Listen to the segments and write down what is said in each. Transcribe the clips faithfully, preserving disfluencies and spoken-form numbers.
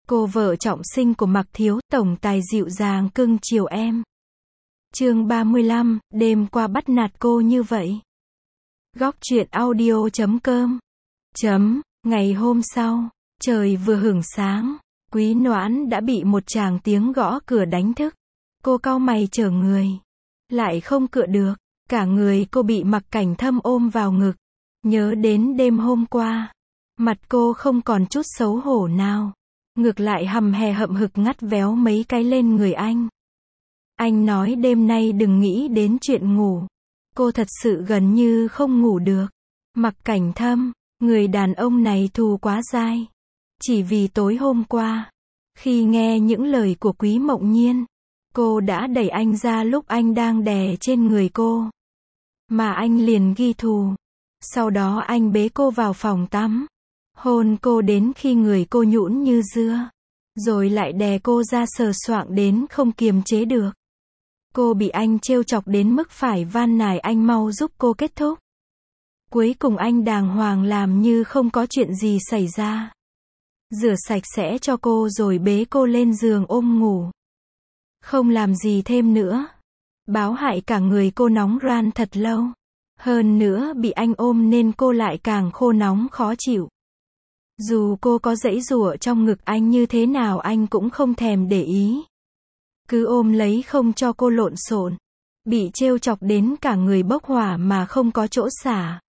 Cô vợ trọng sinh của Mạc Thiếu, tổng tài dịu dàng cưng chiều em. Chương ba mươi lăm, đêm qua bắt nạt cô như vậy. Góc truyện audio chấm com. Chấm, ngày hôm sau, trời vừa hửng sáng, Quý Noãn đã bị một tràng tiếng gõ cửa đánh thức. Cô cau mày trở người, lại không cựa được, cả người cô bị Mạc Cảnh Thâm ôm vào ngực. Nhớ đến đêm hôm qua, mặt cô không còn chút xấu hổ nào, ngược lại hầm hè hậm hực ngắt véo mấy cái lên người anh. Anh nói đêm nay đừng nghĩ đến chuyện ngủ. Cô thật sự gần như không ngủ được. Mạc Cảnh Thâm, người đàn ông này thù quá dai. Chỉ vì tối hôm qua, khi nghe những lời của Quý Mộng Nhiên, cô đã đẩy anh ra lúc anh đang đè trên người cô. Mà anh liền ghi thù. Sau đó anh bế cô vào phòng tắm, hôn cô đến khi người cô nhũn như dưa, rồi lại đè cô ra sờ soạng đến không kiềm chế được. Cô bị anh trêu chọc đến mức phải van nài anh mau giúp cô kết thúc. Cuối cùng anh đàng hoàng làm như không có chuyện gì xảy ra. Rửa sạch sẽ cho cô rồi bế cô lên giường ôm ngủ. Không làm gì thêm nữa. Báo hại cả người cô nóng ran thật lâu. Hơn nữa bị anh ôm nên cô lại càng khô nóng khó chịu. Dù cô có giãy giụa trong ngực anh như thế nào anh cũng không thèm để ý. Cứ ôm lấy không cho cô lộn xộn. Bị trêu chọc đến cả người bốc hỏa mà không có chỗ xả.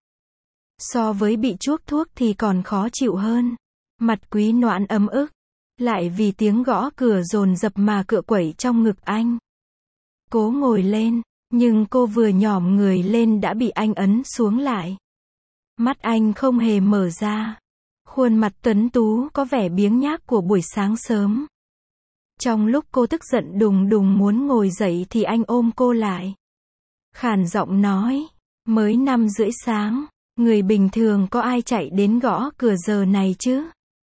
So với bị chuốc thuốc thì còn khó chịu hơn. Mặt Quý Noãn ấm ức. Lại vì tiếng gõ cửa dồn dập mà cựa quẩy trong ngực anh. Cố ngồi lên, nhưng cô vừa nhỏm người lên đã bị anh ấn xuống lại. Mắt anh không hề mở ra. Khuôn mặt tuấn tú có vẻ biếng nhác của buổi sáng sớm. Trong lúc cô tức giận đùng đùng muốn ngồi dậy thì anh ôm cô lại. Khàn giọng nói, mới năm rưỡi sáng, người bình thường có ai chạy đến gõ cửa giờ này chứ?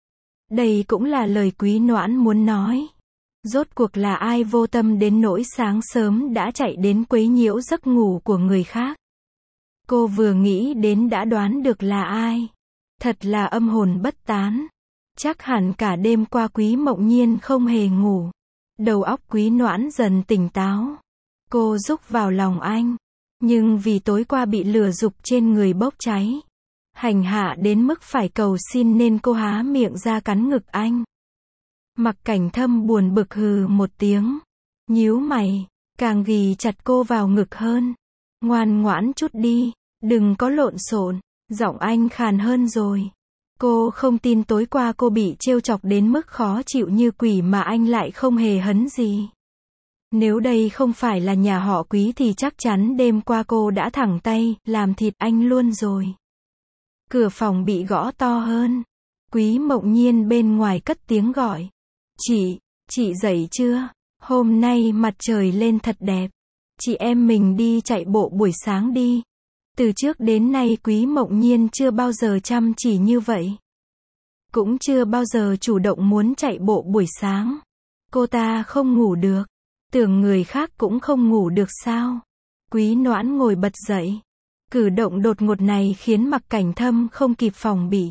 Đây cũng là lời Quý Noãn muốn nói. Rốt cuộc là ai vô tâm đến nỗi sáng sớm đã chạy đến quấy nhiễu giấc ngủ của người khác. Cô vừa nghĩ đến đã đoán được là ai. Thật là âm hồn bất tán. Chắc hẳn cả đêm qua Quý Mộng Nhiên không hề ngủ. Đầu óc Quý Noãn dần tỉnh táo. Cô rúc vào lòng anh. Nhưng vì tối qua bị lửa dục trên người bốc cháy, hành hạ đến mức phải cầu xin nên cô há miệng ra cắn ngực anh. Mạc Cảnh Thâm buồn bực hừ một tiếng. Nhíu mày, càng ghì chặt cô vào ngực hơn. Ngoan ngoãn chút đi, đừng có lộn xộn. Giọng anh khàn hơn rồi. Cô không tin tối qua cô bị trêu chọc đến mức khó chịu như quỷ mà anh lại không hề hấn gì. Nếu đây không phải là nhà họ Quý thì chắc chắn đêm qua cô đã thẳng tay, làm thịt anh luôn rồi. Cửa phòng bị gõ to hơn. Quý Mộng Nhiên bên ngoài cất tiếng gọi. Chị, chị dậy chưa? Hôm nay mặt trời lên thật đẹp. Chị em mình đi chạy bộ buổi sáng đi. Từ trước đến nay Quý Mộng Nhiên chưa bao giờ chăm chỉ như vậy. Cũng chưa bao giờ chủ động muốn chạy bộ buổi sáng. Cô ta không ngủ được. Tưởng người khác cũng không ngủ được sao? Quý Noãn ngồi bật dậy. Cử động đột ngột này khiến Mạc Cảnh Thâm không kịp phòng bị.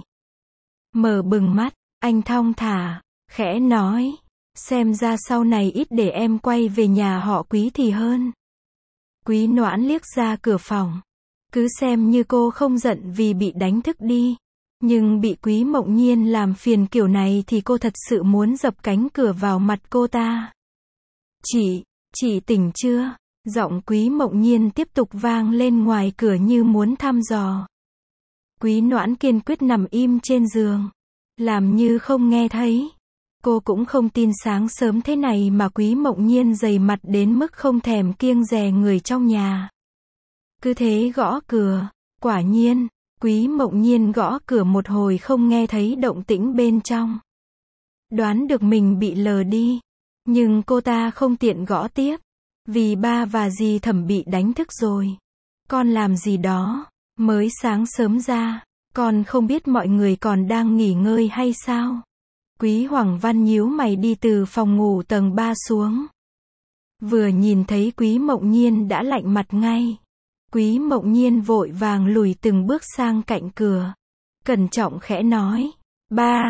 Mở bừng mắt, anh thong thả, khẽ nói. Xem ra sau này ít để em quay về nhà họ Quý thì hơn. Quý Noãn liếc ra cửa phòng. Cứ xem như cô không giận vì bị đánh thức đi. Nhưng bị Quý Mộng Nhiên làm phiền kiểu này thì cô thật sự muốn dập cánh cửa vào mặt cô ta. Chị, chị tỉnh chưa? Giọng Quý Mộng Nhiên tiếp tục vang lên ngoài cửa như muốn thăm dò. Quý Noãn kiên quyết nằm im trên giường. Làm như không nghe thấy. Cô cũng không tin sáng sớm thế này mà Quý Mộng Nhiên dày mặt đến mức không thèm kiêng dè người trong nhà. Cứ thế gõ cửa. Quả nhiên, Quý Mộng Nhiên gõ cửa một hồi không nghe thấy động tĩnh bên trong. Đoán được mình bị lờ đi. Nhưng cô ta không tiện gõ tiếp. Vì ba và dì Thẩm bị đánh thức rồi. Con làm gì đó. Mới sáng sớm ra. Con không biết mọi người còn đang nghỉ ngơi hay sao? Quý Hoàng Văn nhíu mày đi từ phòng ngủ tầng ba xuống. Vừa nhìn thấy Quý Mộng Nhiên đã lạnh mặt ngay. Quý Mộng Nhiên vội vàng lùi từng bước sang cạnh cửa. Cẩn trọng khẽ nói. Ba,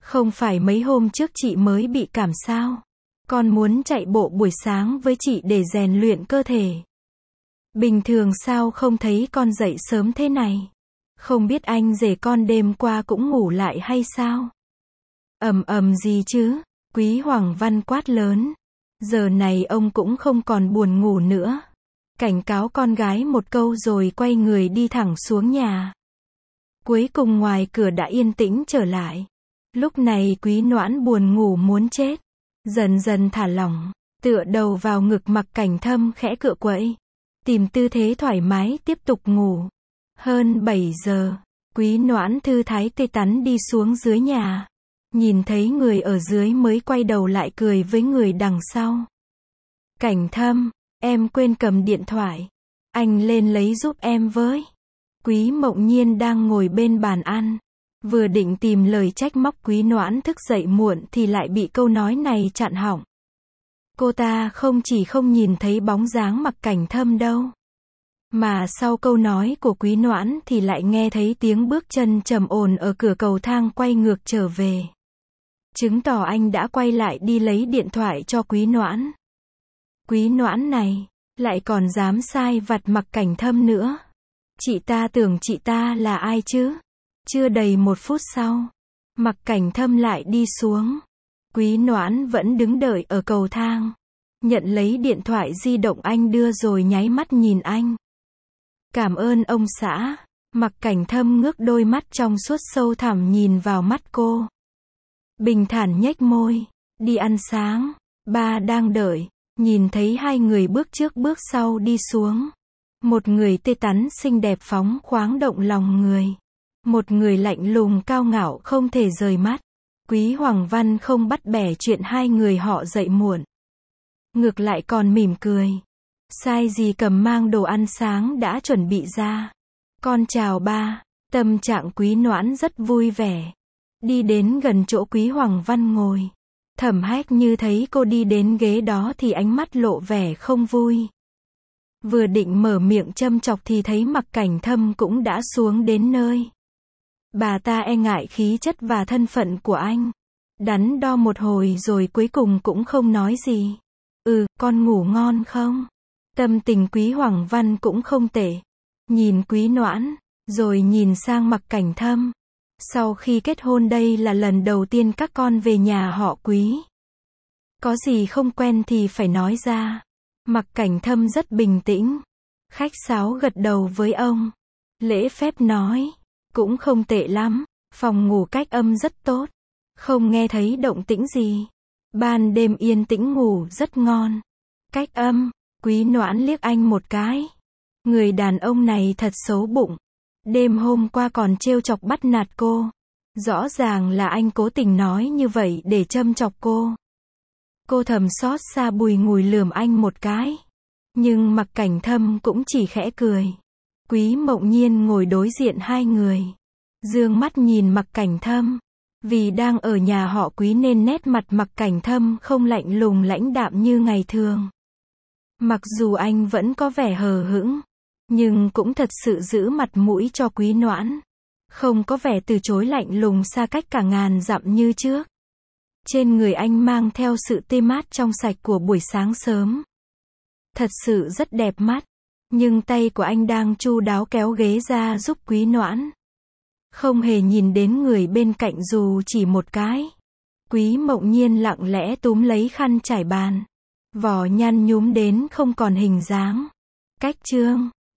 Không phải mấy hôm trước chị mới bị cảm sao? Con muốn chạy bộ buổi sáng với chị để rèn luyện cơ thể. Bình thường sao không thấy con dậy sớm thế này? Không biết anh rể con đêm qua cũng ngủ lại hay sao? Ầm ầm gì chứ? Quý Hoàng Văn quát lớn. Giờ này ông cũng không còn buồn ngủ nữa. Cảnh cáo con gái một câu rồi quay người đi thẳng xuống nhà. Cuối cùng ngoài cửa đã yên tĩnh trở lại. Lúc này Quý Noãn buồn ngủ muốn chết. Dần dần thả lỏng, tựa đầu vào ngực Mặc Cảnh Thâm khẽ cựa quậy. Tìm tư thế thoải mái tiếp tục ngủ. Hơn bảy giờ, Quý Noãn thư thái tê tắn đi xuống dưới nhà. Nhìn thấy người ở dưới mới quay đầu lại cười với người đằng sau. Cảnh Thâm, em quên cầm điện thoại. Anh lên lấy giúp em với. Quý Mộng Nhiên đang ngồi bên bàn ăn. Vừa định tìm lời trách móc Quý Noãn thức dậy muộn thì lại bị câu nói này chặn họng. Cô ta không chỉ không nhìn thấy bóng dáng Mặc Cảnh Thâm đâu. Mà sau câu nói của Quý Noãn thì lại nghe thấy tiếng bước chân trầm ổn ở cửa cầu thang quay ngược trở về. Chứng tỏ anh đã quay lại đi lấy điện thoại cho Quý Noãn. Quý Noãn này, lại còn dám sai vặt Mặc Cảnh Thâm nữa. Chị ta tưởng chị ta là ai chứ? Chưa đầy một phút sau, Mặc Cảnh Thâm lại đi xuống. Quý Noãn vẫn đứng đợi ở cầu thang. Nhận lấy điện thoại di động anh đưa rồi nháy mắt nhìn anh. Cảm ơn ông xã. Mặc Cảnh Thâm ngước đôi mắt trong suốt sâu thẳm nhìn vào mắt cô. Bình thản nhếch môi. Đi ăn sáng. Ba đang đợi. Nhìn thấy hai người bước trước bước sau đi xuống. Một người tê tắn xinh đẹp phóng khoáng động lòng người. Một người lạnh lùng cao ngạo không thể rời mắt. Quý Hoàng Văn không bắt bẻ chuyện hai người họ dậy muộn. Ngược lại còn mỉm cười. Sai gì cầm mang đồ ăn sáng đã chuẩn bị ra. Con chào ba. Tâm trạng Quý Noãn rất vui vẻ. Đi đến gần chỗ Quý Hoàng Văn ngồi. Thẩm Hách như thấy cô đi đến ghế đó thì ánh mắt lộ vẻ không vui. Vừa định mở miệng châm chọc thì thấy Mặc Cảnh Thâm cũng đã xuống đến nơi. Bà ta e ngại khí chất và thân phận của anh. Đắn đo một hồi rồi cuối cùng cũng không nói gì. Ừ, con ngủ ngon không? Tâm tình Quý Hoàng Văn cũng không tệ. Nhìn Quý Noãn, rồi nhìn sang Mặc Cảnh Thâm. Sau khi kết hôn đây là lần đầu tiên các con về nhà họ Quý. Có gì không quen thì phải nói ra. Mặc Cảnh Thâm rất bình tĩnh. Khách sáo gật đầu với ông. Lễ phép nói. Cũng không tệ lắm. Phòng ngủ cách âm rất tốt. Không nghe thấy động tĩnh gì. Ban đêm yên tĩnh ngủ rất ngon. Cách âm. Quý Noãn liếc anh một cái. Người đàn ông này thật xấu bụng. Đêm hôm qua còn trêu chọc bắt nạt cô. Rõ ràng là anh cố tình nói như vậy để châm chọc cô. Cô thầm xót xa bùi ngùi lườm anh một cái. Nhưng Mặc Cảnh Thâm cũng chỉ khẽ cười. Quý Mộng Nhiên ngồi đối diện hai người. Dương mắt nhìn Mặc Cảnh Thâm. Vì đang ở nhà họ Quý nên nét mặt Mặc Cảnh Thâm không lạnh lùng lãnh đạm như ngày thường. Mặc dù anh vẫn có vẻ hờ hững, nhưng cũng thật sự giữ mặt mũi cho Quý Noãn. Không có vẻ từ chối lạnh lùng xa cách cả ngàn dặm như trước. Trên người anh mang theo sự tê mát trong sạch của buổi sáng sớm. Thật sự rất đẹp mắt. Nhưng tay của anh đang chu đáo kéo ghế ra giúp Quý Noãn. Không hề nhìn đến người bên cạnh dù chỉ một cái. Quý Mộng Nhiên lặng lẽ túm lấy khăn trải bàn. Vỏ nhăn nhúm đến không còn hình dáng. Cách chương